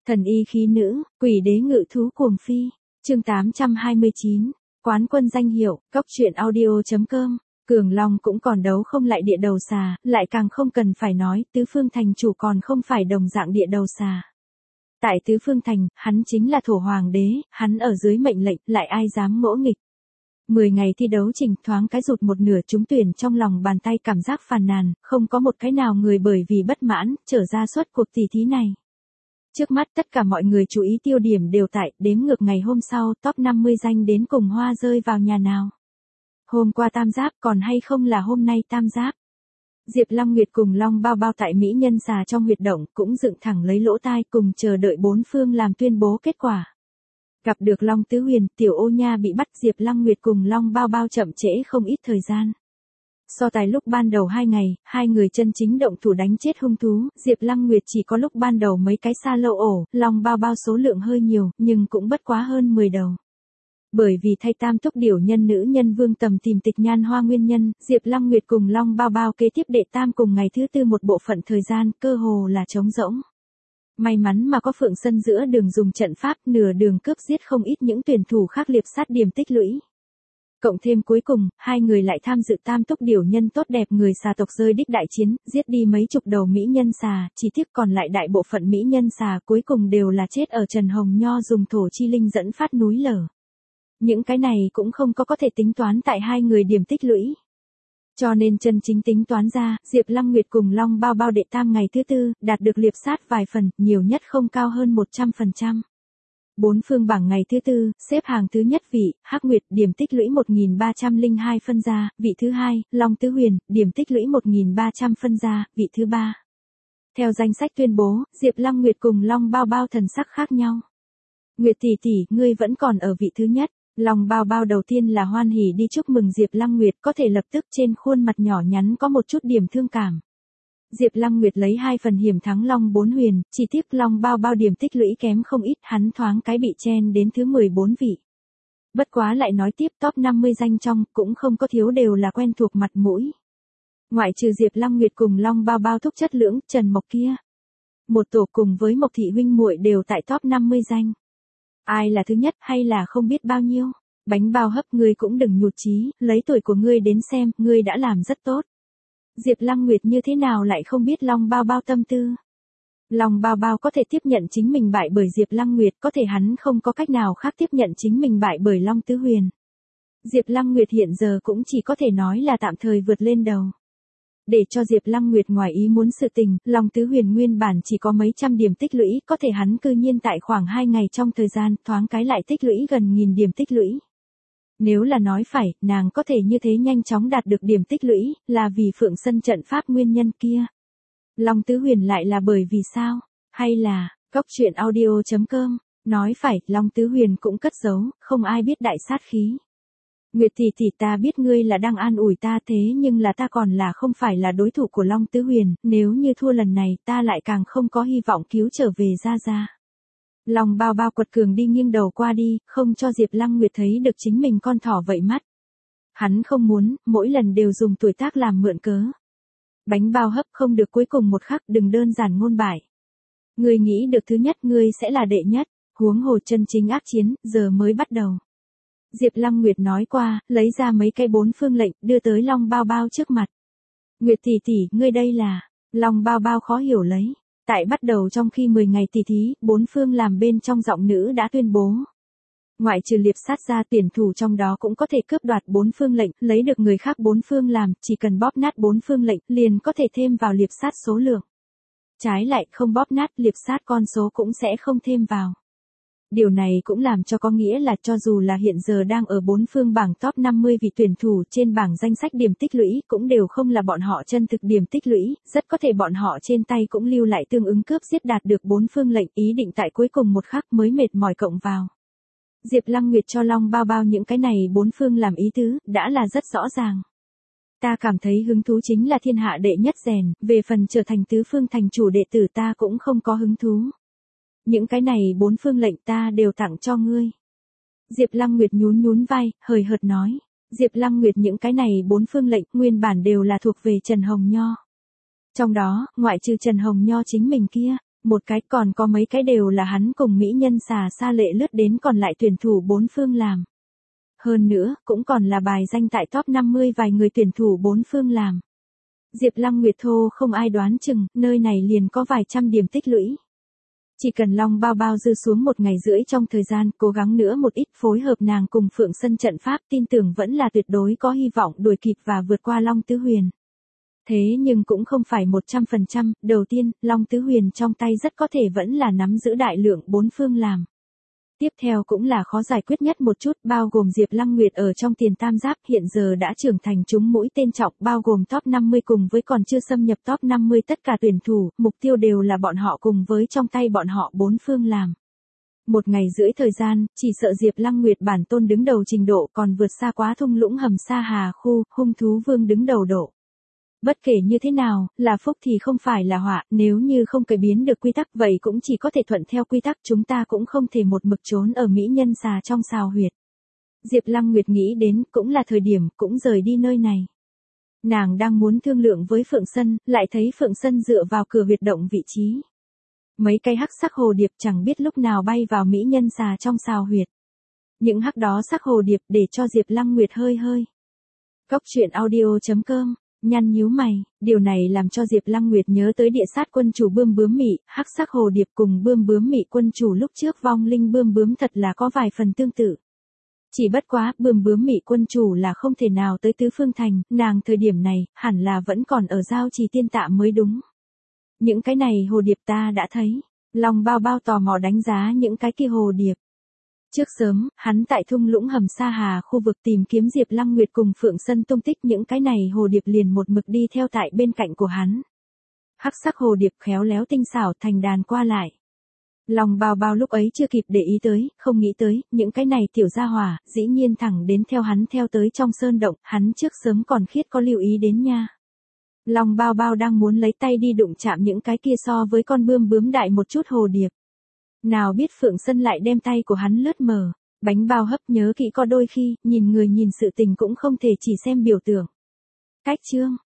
Thần y khí nữ, quỷ đế ngự thú cuồng phi. Chương 829. Quán quân danh hiệu, cóc truyện audio.com. Cường Long cũng còn đấu không lại địa đầu xà, lại càng không cần phải nói, Tứ Phương Thành chủ còn không phải đồng dạng địa đầu xà. Tại Tứ Phương Thành, hắn chính là thổ hoàng đế, hắn ở dưới mệnh lệnh, lại ai dám ngỗ nghịch. 10 ngày thi đấu trình thoáng cái rụt một nửa trúng tuyển trong lòng bàn tay cảm giác phàn nàn, không có một cái nào người bởi vì bất mãn, trở ra suốt cuộc tỷ thí này. Trước mắt tất cả mọi người chú ý tiêu điểm đều tại đếm ngược ngày hôm sau top 50 danh đến cùng hoa rơi vào nhà nào. Hôm qua tam giáp còn hay không là hôm nay tam giáp. Diệp Lăng Nguyệt cùng Long Bao Bao tại Mỹ Nhân Xà trong huyệt động cũng dựng thẳng lấy lỗ tai cùng chờ đợi bốn phương làm tuyên bố kết quả. Gặp được Long Tứ Huyền, Tiểu Ô Nha bị bắt, Diệp Lăng Nguyệt cùng Long Bao Bao chậm trễ không ít thời gian. So tài lúc ban đầu 2 ngày, hai người chân chính động thủ đánh chết hung thú, Diệp Lăng Nguyệt chỉ có lúc ban đầu mấy cái xa lâu ổ, Long Bao Bao số lượng hơi nhiều, nhưng cũng bất quá hơn 10 đầu. Bởi vì thay tam túc điểu nhân nữ nhân Vương Tầm tìm Tịch Nhan Hoa nguyên nhân, Diệp Lăng Nguyệt cùng Long Bao Bao kế tiếp đệ tam cùng ngày thứ tư một bộ phận thời gian, cơ hồ là trống rỗng. May mắn mà có Phượng Sân giữa đường dùng trận pháp, nửa đường cướp giết không ít những tuyển thủ khác liệp sát điểm tích lũy. Cộng thêm cuối cùng, hai người lại tham dự tam túc điểu nhân tốt đẹp người xà tộc rơi đích đại chiến, giết đi mấy chục đầu mỹ nhân xà, chỉ tiếc còn lại đại bộ phận mỹ nhân xà cuối cùng đều là chết ở Trần Hồng Nho dùng thổ chi linh dẫn phát núi lở. Những cái này cũng không có thể tính toán tại hai người điểm tích lũy. Cho nên chân chính tính toán ra, Diệp Lăng Nguyệt cùng Long Bao Bao đệ tam ngày thứ tư, đạt được liệp sát vài phần, nhiều nhất không cao hơn 100%. Bốn phương bảng ngày thứ tư, xếp hàng thứ nhất vị, Hắc Nguyệt, điểm tích lũy 1302 phân ra, vị thứ hai, Long Tứ Huyền, điểm tích lũy 1300 phân ra, vị thứ ba. Theo danh sách tuyên bố, Diệp Lăng Nguyệt cùng Long Bao Bao thần sắc khác nhau. Nguyệt tỷ tỷ, ngươi vẫn còn ở vị thứ nhất. Long Bao Bao đầu tiên là hoan hỉ đi chúc mừng Diệp Lăng Nguyệt, có thể lập tức trên khuôn mặt nhỏ nhắn có một chút điểm thương cảm. Diệp Lăng Nguyệt lấy 2 phần hiểm thắng Long Bốn Huyền, chỉ tiếc Long Bao Bao điểm tích lũy kém không ít, hắn thoáng cái bị chen đến thứ 14 vị. Bất quá lại nói tiếp, top 50 danh trong cũng không có thiếu đều là quen thuộc mặt mũi. Ngoại trừ Diệp Lăng Nguyệt cùng Long Bao Bao thúc chất lưỡng, Trần Mộc kia. Một tổ cùng với Mộc thị huynh muội đều tại top 50 danh. Ai là thứ nhất hay là không biết bao nhiêu? Bánh bao hấp, ngươi cũng đừng nhụt chí, lấy tuổi của ngươi đến xem, ngươi đã làm rất tốt. Diệp Lăng Nguyệt như thế nào lại không biết Long Bao Bao tâm tư? Long Bao Bao có thể tiếp nhận chính mình bại bởi Diệp Lăng Nguyệt, có thể hắn không có cách nào khác tiếp nhận chính mình bại bởi Long Tứ Huyền. Diệp Lăng Nguyệt hiện giờ cũng chỉ có thể nói là tạm thời vượt lên đầu. Để cho Diệp Lăng Nguyệt ngoài ý muốn sự tình, Long Tứ Huyền nguyên bản chỉ có mấy trăm điểm tích lũy, có thể hắn cư nhiên tại khoảng 2 ngày trong thời gian, thoáng cái lại tích lũy gần 1000 điểm tích lũy. Nếu là nói phải, nàng có thể như thế nhanh chóng đạt được điểm tích lũy, là vì Phượng Sân trận pháp nguyên nhân kia. Long Tứ Huyền lại là bởi vì sao? Hay là, cóc truyện audio.com, nói phải, Long Tứ Huyền cũng cất giấu, không ai biết đại sát khí. Nguyệt tỷ tỷ, ta biết ngươi là đang an ủi ta, thế nhưng là ta còn là không phải là đối thủ của Long Tứ Huyền, nếu như thua lần này ta lại càng không có hy vọng cứu trở về Gia Gia. Long Bao Bao quật cường đi nghiêng đầu qua đi, không cho Diệp Lăng Nguyệt thấy được chính mình con thỏ vậy mắt. Hắn không muốn, mỗi lần đều dùng tuổi tác làm mượn cớ. Bánh bao hấp không được cuối cùng một khắc, đừng đơn giản ngôn bại. Ngươi nghĩ được thứ nhất ngươi sẽ là đệ nhất, huống hồ chân chính ác chiến, giờ mới bắt đầu. Diệp Lăng Nguyệt nói qua, lấy ra mấy cái 4 phương lệnh, đưa tới Long Bao Bao trước mặt. Nguyệt tỷ tỷ, ngươi đây là... Long Bao Bao khó hiểu lấy. Tại bắt đầu trong khi 10 ngày tỷ thí, 4 phương làm bên trong giọng nữ đã tuyên bố. Ngoại trừ liệp sát ra, tuyển thủ trong đó cũng có thể cướp đoạt 4 phương lệnh, lấy được người khác 4 phương làm, chỉ cần bóp nát 4 phương lệnh, liền có thể thêm vào liệp sát số lượng. Trái lại, không bóp nát liệp sát con số cũng sẽ không thêm vào. Điều này cũng làm cho có nghĩa là cho dù là hiện giờ đang ở 4 phương bảng top 50 vị tuyển thủ trên bảng danh sách điểm tích lũy cũng đều không là bọn họ chân thực điểm tích lũy, rất có thể bọn họ trên tay cũng lưu lại tương ứng cướp giết đạt được 4 phương lệnh, ý định tại cuối cùng một khắc mới mệt mỏi cộng vào. Diệp Lăng Nguyệt cho Long Bao Bao những cái này 4 phương làm ý tứ, đã là rất rõ ràng. Ta cảm thấy hứng thú chính là thiên hạ đệ nhất rèn, về phần trở thành tứ phương thành chủ đệ tử ta cũng không có hứng thú. Những cái này 4 phương lệnh ta đều tặng cho ngươi. Diệp Lăng Nguyệt nhún vai, hời hợt nói. Diệp Lăng Nguyệt những cái này 4 phương lệnh nguyên bản đều là thuộc về Trần Hồng Nho. Trong đó, ngoại trừ Trần Hồng Nho chính mình kia, Một cái, còn có mấy cái đều là hắn cùng mỹ nhân xà xa lệ lướt đến còn lại tuyển thủ bốn phương làm. Hơn nữa, cũng còn là bài danh tại top 50 vài người tuyển thủ bốn phương làm. Diệp Lăng Nguyệt thô không ai đoán chừng, nơi này liền có vài trăm điểm tích lũy. Chỉ cần Long Bao Bao dư xuống 1 ngày rưỡi trong thời gian, cố gắng nữa một ít phối hợp nàng cùng Phượng Sân trận pháp, tin tưởng vẫn là tuyệt đối có hy vọng đuổi kịp và vượt qua Long Tứ Huyền. Thế nhưng cũng không phải 100%, đầu tiên, Long Tứ Huyền trong tay rất có thể vẫn là nắm giữ đại lượng bốn phương làm. Tiếp theo cũng là khó giải quyết nhất một chút, bao gồm Diệp Lăng Nguyệt ở trong tiền tam giáp hiện giờ đã trưởng thành trúng mũi tên trọng, bao gồm top 50 cùng với còn chưa xâm nhập top 50 tất cả tuyển thủ, mục tiêu đều là bọn họ cùng với trong tay bọn họ bốn phương làm. 1 ngày rưỡi thời gian, chỉ sợ Diệp Lăng Nguyệt bản tôn đứng đầu trình độ còn vượt xa quá thung lũng hầm sa hà khu, hung thú vương đứng đầu độ. Bất kể như thế nào, là phúc thì không phải là họa, nếu như không cải biến được quy tắc vậy cũng chỉ có thể thuận theo quy tắc, chúng ta cũng không thể một mực trốn ở mỹ nhân xà trong xào huyệt. Diệp Lăng Nguyệt nghĩ đến, cũng là thời điểm, cũng rời đi nơi này. Nàng đang muốn thương lượng với Phượng Sân, lại thấy Phượng Sân dựa vào cửa huyệt động vị trí. Mấy cây hắc sắc hồ điệp chẳng biết lúc nào bay vào mỹ nhân xà trong xào huyệt. Những hắc đó sắc hồ điệp để cho Diệp Lăng Nguyệt hơi. Cóc truyện audio.com Nhăn nhíu mày, điều này làm cho Diệp Lăng Nguyệt nhớ tới địa sát quân chủ bươm bướm mị, hắc sắc hồ điệp cùng bươm bướm mị quân chủ lúc trước vong linh bươm bướm thật là có vài phần tương tự. Chỉ bất quá, bươm bướm mị quân chủ là không thể nào tới tứ phương thành, nàng thời điểm này, hẳn là vẫn còn ở giao trì tiên tạm mới đúng. Những cái này hồ điệp ta đã thấy, Long Bao Bao tò mò đánh giá những cái kia hồ điệp. Trước sớm, hắn tại thung lũng hầm sa hà khu vực tìm kiếm Diệp Lăng Nguyệt cùng Phượng Sân tung tích, những cái này hồ điệp liền một mực đi theo tại bên cạnh của hắn. Hắc sắc hồ điệp khéo léo tinh xảo thành đàn qua lại. Long Bao Bao lúc ấy chưa kịp để ý tới, không nghĩ tới, những cái này tiểu gia hỏa, dĩ nhiên thẳng đến theo hắn theo tới trong sơn động, hắn trước sớm còn khiết có lưu ý đến nha. Long Bao Bao đang muốn lấy tay đi đụng chạm những cái kia so với con bươm bướm đại một chút hồ điệp. Nào biết Phượng Sân lại đem tay của hắn lướt mở, bánh bao hấp nhớ kỹ có đôi khi, nhìn người nhìn sự tình cũng không thể chỉ xem biểu tượng. Cách chương,